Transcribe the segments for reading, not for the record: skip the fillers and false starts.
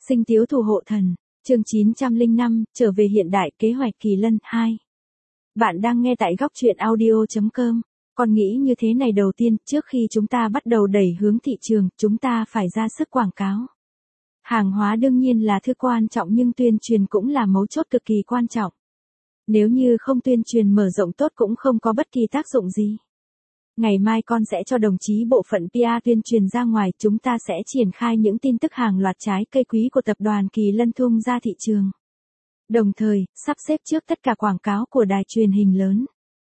Sinh tiếu thủ hộ thần, chương 905, trở về hiện đại, kế hoạch Kỳ Lân 2. Bạn đang nghe tại góc truyện audio.com. Con nghĩ như thế này, đầu tiên, trước khi chúng ta bắt đầu đẩy hướng thị trường, chúng ta phải ra sức quảng cáo. Hàng hóa đương nhiên là thứ quan trọng, nhưng tuyên truyền cũng là mấu chốt cực kỳ quan trọng. Nếu như không tuyên truyền mở rộng tốt cũng không có bất kỳ tác dụng gì. Ngày mai con sẽ cho đồng chí bộ phận PR tuyên truyền ra ngoài, chúng ta sẽ triển khai những tin tức hàng loạt trái cây quý của tập đoàn Kỳ Lân tung ra thị trường. Đồng thời, sắp xếp trước tất cả quảng cáo của đài truyền hình lớn.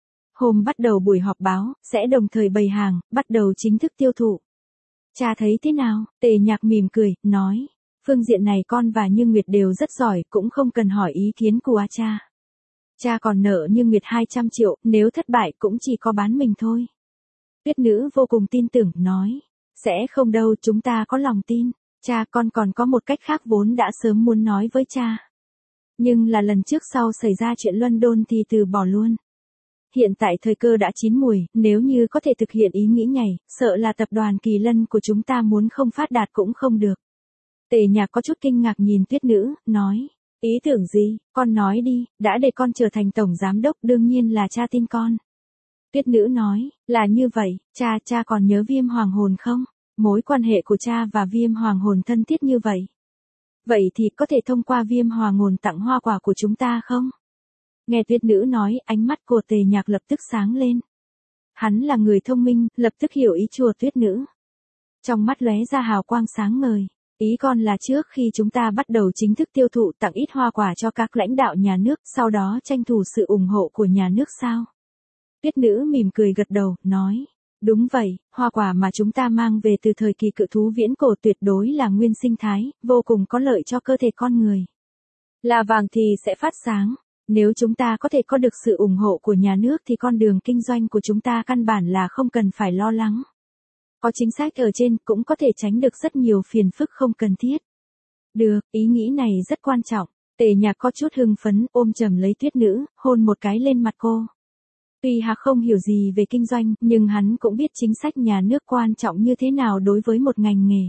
Hôm bắt đầu buổi họp báo, sẽ đồng thời bày hàng, bắt đầu chính thức tiêu thụ. Cha thấy thế nào? Tề Nhạc mỉm cười, nói. Phương diện này con và Như Nguyệt đều rất giỏi, cũng không cần hỏi ý kiến của cha. Cha còn nợ Như Nguyệt 200 triệu, nếu thất bại cũng chỉ có bán mình thôi. Tuyết nữ vô cùng tin tưởng, nói. Sẽ không đâu, chúng ta có lòng tin. Cha, con còn có một cách khác vốn đã sớm muốn nói với cha. Nhưng là lần trước sau xảy ra chuyện London thì từ bỏ luôn. Hiện tại thời cơ đã chín muồi, nếu như có thể thực hiện ý nghĩ này, sợ là tập đoàn Kỳ Lân của chúng ta muốn không phát đạt cũng không được. Tề Nhạc có chút kinh ngạc nhìn Tuyết nữ, nói. Ý tưởng gì, con nói đi, đã để con trở thành tổng giám đốc, đương nhiên là cha tin con. Tuyết nữ nói, là như vậy, cha còn nhớ Viêm Hoàng Hồn không? Mối quan hệ của cha và Viêm Hoàng Hồn thân thiết như vậy. Vậy thì có thể thông qua Viêm Hoàng Hồn tặng hoa quả của chúng ta không? Nghe Tuyết nữ nói, ánh mắt của Tề Nhạc lập tức sáng lên. Hắn là người thông minh, lập tức hiểu ý chùa Tuyết nữ. Trong mắt lóe ra hào quang sáng ngời. Ý con là trước khi chúng ta bắt đầu chính thức tiêu thụ tặng ít hoa quả cho các lãnh đạo nhà nước, sau đó tranh thủ sự ủng hộ của nhà nước sao? Tuyết nữ mỉm cười gật đầu, nói. Đúng vậy, hoa quả mà chúng ta mang về từ thời kỳ cự thú viễn cổ tuyệt đối là nguyên sinh thái, vô cùng có lợi cho cơ thể con người. Là vàng thì sẽ phát sáng. Nếu chúng ta có thể có được sự ủng hộ của nhà nước thì con đường kinh doanh của chúng ta căn bản là không cần phải lo lắng. Có chính sách ở trên cũng có thể tránh được rất nhiều phiền phức không cần thiết. Được, ý nghĩ này rất quan trọng. Tề Nhạc có chút hưng phấn, ôm chầm lấy Tuyết nữ, hôn một cái lên mặt cô. Tuy Hạc không hiểu gì về kinh doanh, nhưng hắn cũng biết chính sách nhà nước quan trọng như thế nào đối với một ngành nghề.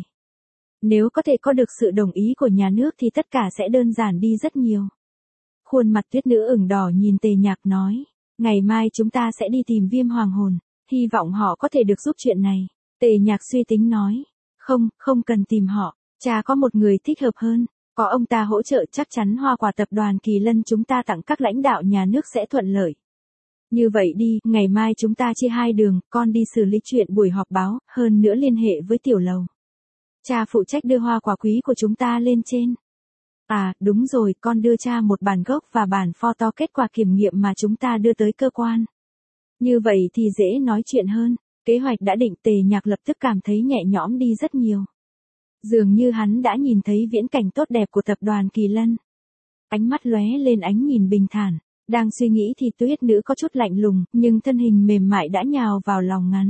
Nếu có thể có được sự đồng ý của nhà nước thì tất cả sẽ đơn giản đi rất nhiều. Khuôn mặt Tuyết nữ ửng đỏ nhìn Tề Nhạc nói, ngày mai chúng ta sẽ đi tìm Viêm Hoàng Hồn, hy vọng họ có thể được giúp chuyện này. Tề Nhạc suy tính nói, không cần tìm họ, cha có một người thích hợp hơn, có ông ta hỗ trợ chắc chắn hoa quả tập đoàn Kỳ Lân chúng ta tặng các lãnh đạo nhà nước sẽ thuận lợi. Như vậy đi, ngày mai chúng ta chia hai đường, con đi xử lý chuyện buổi họp báo, hơn nữa liên hệ với tiểu lầu. Cha phụ trách đưa hoa quả quý của chúng ta lên trên. À, đúng rồi, con đưa cha một bản gốc và bản photo kết quả kiểm nghiệm mà chúng ta đưa tới cơ quan. Như vậy thì dễ nói chuyện hơn. Kế hoạch đã định, Tề Nhạc lập tức cảm thấy nhẹ nhõm đi rất nhiều. Dường như hắn đã nhìn thấy viễn cảnh tốt đẹp của tập đoàn Kỳ Lân. Ánh mắt lóe lên ánh nhìn bình thản. Đang suy nghĩ thì Tuyết nữ có chút lạnh lùng, nhưng thân hình mềm mại đã nhào vào lòng ngắn.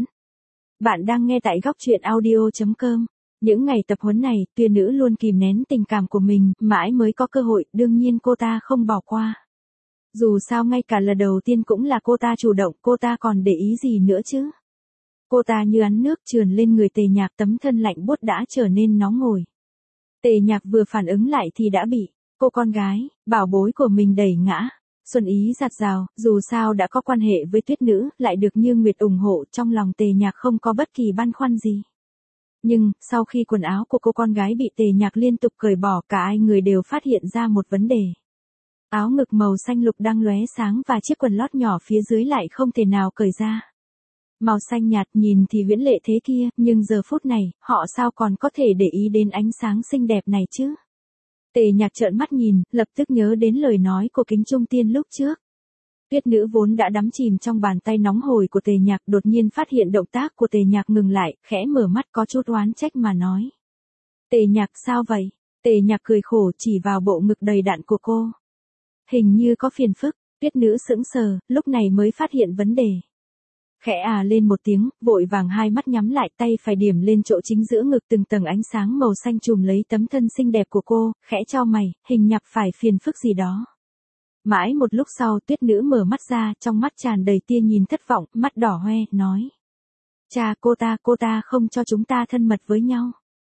Bạn đang nghe tại góc truyện audio.com. Những ngày tập huấn này, Tuyết nữ luôn kìm nén tình cảm của mình, mãi mới có cơ hội, đương nhiên cô ta không bỏ qua. Dù sao ngay cả lần đầu tiên cũng là cô ta chủ động, cô ta còn để ý gì nữa chứ? Cô ta như ánh nước trườn lên người Tề Nhạc, tấm thân lạnh buốt đã trở nên nóng hổi. Tề Nhạc vừa phản ứng lại thì đã bị cô con gái, bảo bối của mình đẩy ngã. Xuân ý giạt rào, dù sao đã có quan hệ với Tuyết nữ, lại được Như Nguyệt ủng hộ, trong lòng Tề Nhạc không có bất kỳ băn khoăn gì. Nhưng, sau khi quần áo của cô con gái bị Tề Nhạc liên tục cởi bỏ, cả hai người đều phát hiện ra một vấn đề. Áo ngực màu xanh lục đang lóe sáng và chiếc quần lót nhỏ phía dưới lại không thể nào cởi ra. Màu xanh nhạt nhìn thì huyễn lệ thế kia, nhưng giờ phút này, họ sao còn có thể để ý đến ánh sáng xinh đẹp này chứ? Tề Nhạc trợn mắt nhìn, lập tức nhớ đến lời nói của Kính Trung Tiên lúc trước. Tuyết nữ vốn đã đắm chìm trong bàn tay nóng hổi của Tề Nhạc, đột nhiên phát hiện động tác của Tề Nhạc ngừng lại, khẽ mở mắt có chút oán trách mà nói. Tề Nhạc sao vậy? Tề Nhạc cười khổ chỉ vào bộ ngực đầy đặn của cô. Hình như có phiền phức. Tuyết nữ sững sờ, lúc này mới phát hiện vấn đề. Khẽ à lên một tiếng, vội vàng hai mắt nhắm lại, tay phải điểm lên chỗ chính giữa ngực, từng tầng ánh sáng màu xanh trùm lấy tấm thân xinh đẹp của cô, khẽ chau mày, hình nhạc phải phiền phức gì đó. Mãi một lúc sau Tuyết nữ mở mắt ra, trong mắt tràn đầy tia nhìn thất vọng, mắt đỏ hoe, nói. Cha, cô ta không cho chúng ta thân mật với nhau.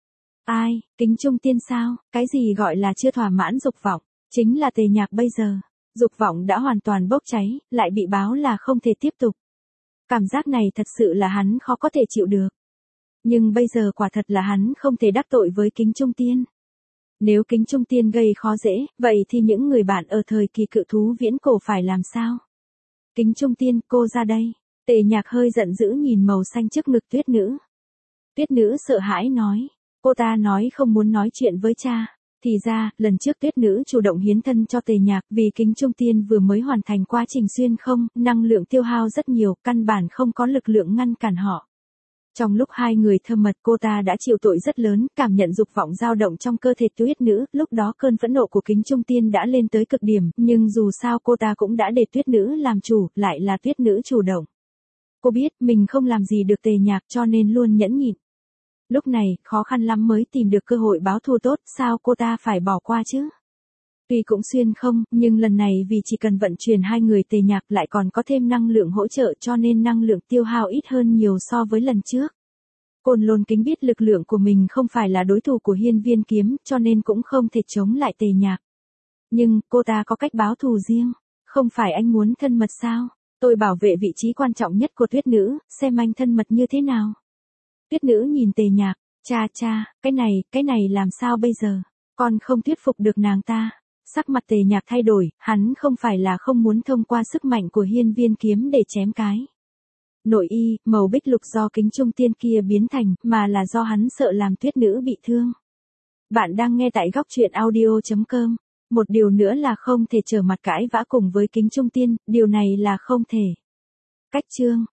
Ai, Kính Trung Tiên sao, cái gì gọi là chưa thỏa mãn dục vọng, chính là Tề Nhạc bây giờ. Dục vọng đã hoàn toàn bốc cháy, lại bị báo là không thể tiếp tục. Cảm giác này thật sự là hắn khó có thể chịu được. Nhưng bây giờ quả thật là hắn không thể đắc tội với Kính Trung Tiên. Nếu Kính Trung Tiên gây khó dễ, vậy thì những người bạn ở thời kỳ cự thú viễn cổ phải làm sao? Kính Trung Tiên, cô ra đây. Tề Nhạc hơi giận dữ nhìn màu xanh trước ngực Tuyết Nữ. Tuyết Nữ sợ hãi nói. Cô ta nói không muốn nói chuyện với cha. Thì ra, lần trước Tuyết Nữ chủ động hiến thân cho Tề Nhạc vì Kính Trung Tiên vừa mới hoàn thành quá trình xuyên không, năng lượng tiêu hao rất nhiều, căn bản không có lực lượng ngăn cản họ. Trong lúc hai người thâm mật cô ta đã chịu tội rất lớn, cảm nhận dục vọng dao động trong cơ thể Tuyết Nữ, lúc đó cơn phẫn nộ của Kính Trung Tiên đã lên tới cực điểm, nhưng dù sao cô ta cũng đã để Tuyết Nữ làm chủ, lại là Tuyết Nữ chủ động. Cô biết mình không làm gì được Tề Nhạc cho nên luôn nhẫn nhịn. Lúc này, khó khăn lắm mới tìm được cơ hội báo thù tốt, sao cô ta phải bỏ qua chứ? Tuy cũng xuyên không, nhưng lần này vì chỉ cần vận chuyển hai người Tề Nhạc lại còn có thêm năng lượng hỗ trợ cho nên năng lượng tiêu hao ít hơn nhiều so với lần trước. Côn Lôn Kính biết lực lượng của mình không phải là đối thủ của Hiên Viên Kiếm cho nên cũng không thể chống lại Tề Nhạc. Nhưng, cô ta có cách báo thù riêng. Không phải anh muốn thân mật sao? Tôi bảo vệ vị trí quan trọng nhất của Tuyết Nữ, xem anh thân mật như thế nào. Tuyết Nữ nhìn Tề Nhạc, cha, cái này làm sao bây giờ? Con không thuyết phục được nàng ta. Sắc mặt Tề Nhạc thay đổi, hắn không phải là không muốn thông qua sức mạnh của Hiên Viên Kiếm để chém cái nội y, màu bích lục do Kính Trung Tiên kia biến thành, mà là do hắn sợ làm Tuyết Nữ bị thương. Bạn đang nghe tại góc truyện audio.com. Một điều nữa là không thể trở mặt cãi vã cùng với Kính Trung Tiên, điều này là không thể. Cách chương